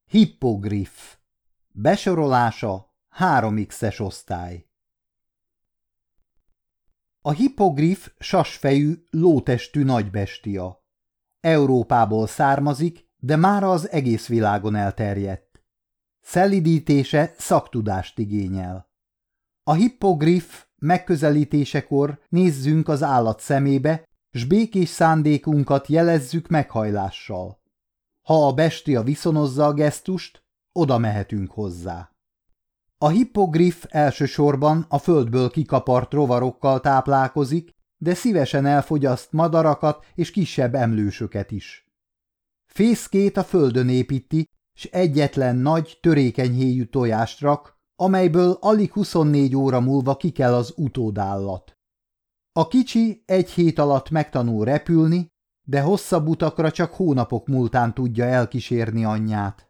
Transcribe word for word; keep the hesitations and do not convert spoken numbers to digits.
Hippogriff. Besorolása három xes osztály. A hippogriff sasfejű, lótestű nagybestia. Európából származik, de mára az egész világon elterjedt. Szelídítése szaktudást igényel. A hippogriff megközelítésekor nézzünk az állat szemébe, s békés szándékunkat jelezzük meghajlással. Ha a bestia viszonozza a gesztust, oda mehetünk hozzá. A hippogriff elsősorban a földből kikapart rovarokkal táplálkozik, de szívesen elfogyaszt madarakat és kisebb emlősöket is. Fészkét a földön építi, s egyetlen nagy, törékeny héjű tojást rak, amelyből alig huszonnégy óra múlva kikel az utódállat. A kicsi egy hét alatt megtanul repülni, de hosszabb utakra csak hónapok múltán tudja elkísérni anyját.